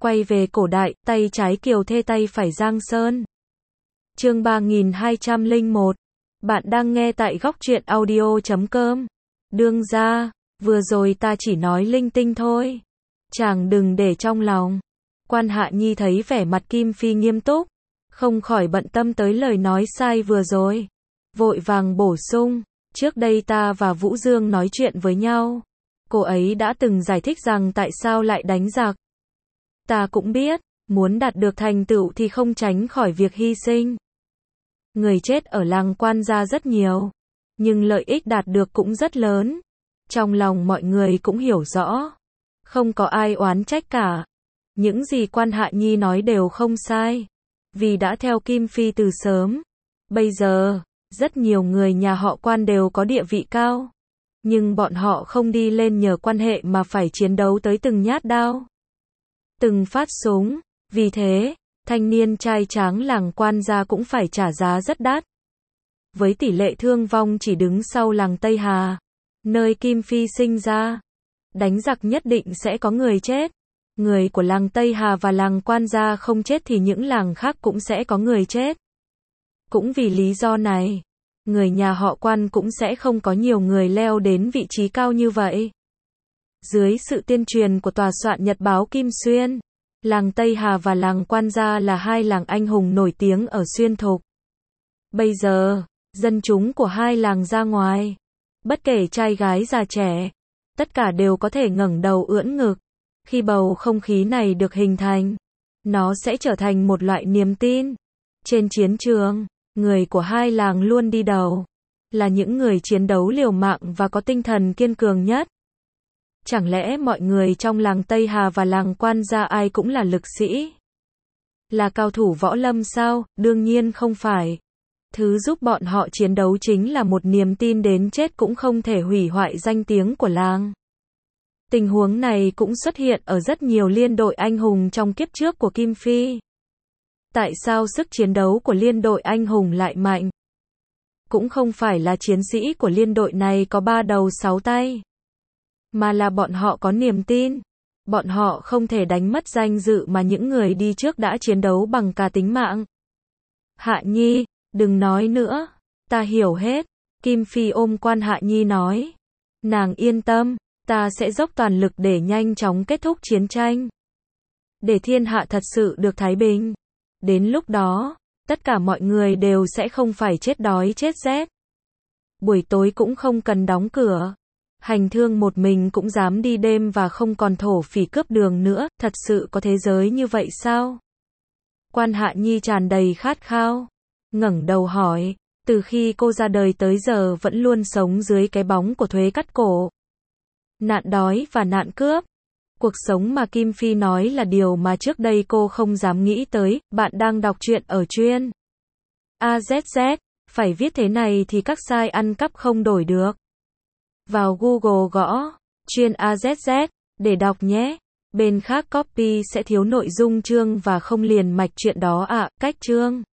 Quay về cổ đại, tay trái Kiều Thê tay phải Giang Sơn. Chương 3201. Bạn đang nghe tại góc truyện audio.com. Đương gia, vừa rồi ta chỉ nói linh tinh thôi. Chàng đừng để trong lòng. Quan Hạ Nhi thấy vẻ mặt Kim Phi nghiêm túc, không khỏi bận tâm tới lời nói sai vừa rồi. Vội vàng bổ sung, trước đây ta và Vũ Dương nói chuyện với nhau. Cô ấy đã từng giải thích rằng tại sao lại đánh giặc. Ta cũng biết, muốn đạt được thành tựu thì không tránh khỏi việc hy sinh. Người chết ở làng Quan gia rất nhiều, nhưng lợi ích đạt được cũng rất lớn. Trong lòng mọi người cũng hiểu rõ, không có ai oán trách cả. Những gì Quan Hạ Nhi nói đều không sai, vì đã theo Kim Phi từ sớm. Bây giờ, rất nhiều người nhà họ Quan đều có địa vị cao, nhưng bọn họ không đi lên nhờ quan hệ mà phải chiến đấu tới từng nhát đao, từng phát súng. Vì thế, thanh niên trai tráng làng Quan gia cũng phải trả giá rất đắt. Với tỷ lệ thương vong chỉ đứng sau làng Tây Hà, nơi Kim Phi sinh ra, đánh giặc nhất định sẽ có người chết. Người của làng Tây Hà và làng Quan gia không chết thì những làng khác cũng sẽ có người chết. Cũng vì lý do này, người nhà họ Quan cũng sẽ không có nhiều người leo đến vị trí cao như vậy. Dưới sự tuyên truyền của tòa soạn nhật báo Kim Xuyên, làng Tây Hà và làng Quan gia là hai làng anh hùng nổi tiếng ở Xuyên Thục. Bây giờ, dân chúng của hai làng ra ngoài, bất kể trai gái già trẻ, tất cả đều có thể ngẩng đầu ưỡn ngực. Khi bầu không khí này được hình thành, nó sẽ trở thành một loại niềm tin. Trên chiến trường, người của hai làng luôn đi đầu, là những người chiến đấu liều mạng và có tinh thần kiên cường nhất. Chẳng lẽ mọi người trong làng Tây Hà và làng Quan gia ai cũng là lực sĩ? Là cao thủ võ lâm sao? Đương nhiên không phải. Thứ giúp bọn họ chiến đấu chính là một niềm tin đến chết cũng không thể hủy hoại danh tiếng của làng. Tình huống này cũng xuất hiện ở rất nhiều liên đội anh hùng trong kiếp trước của Kim Phi. Tại sao sức chiến đấu của liên đội anh hùng lại mạnh? Cũng không phải là chiến sĩ của liên đội này có 3 đầu 6 tay, mà là bọn họ có niềm tin. Bọn họ không thể đánh mất danh dự mà những người đi trước đã chiến đấu bằng cả tính mạng. Hạ Nhi, đừng nói nữa, ta hiểu hết. Kim Phi ôm Quan Hạ Nhi nói. Nàng yên tâm, ta sẽ dốc toàn lực để nhanh chóng kết thúc chiến tranh, để thiên hạ thật sự được thái bình. Đến lúc đó, tất cả mọi người đều sẽ không phải chết đói chết rét. Buổi tối cũng không cần đóng cửa. Hành thương một mình cũng dám đi đêm và không còn thổ phỉ cướp đường nữa. Thật sự có thế giới như vậy sao? Quan Hạ Nhi tràn đầy khát khao, ngẩng đầu hỏi. Từ khi cô ra đời tới giờ vẫn luôn sống dưới cái bóng của thuế cắt cổ, nạn đói và nạn cướp. Cuộc sống mà Kim Phi nói là điều mà trước đây cô không dám nghĩ tới. Bạn đang đọc truyện ở truyện AZZ, phải viết thế này thì các site ăn cắp không đổi được. Vào Google gõ truyện AZZ để đọc nhé. Bên khác copy sẽ thiếu nội dung chương và không liền mạch truyện đó ạ. Cách chương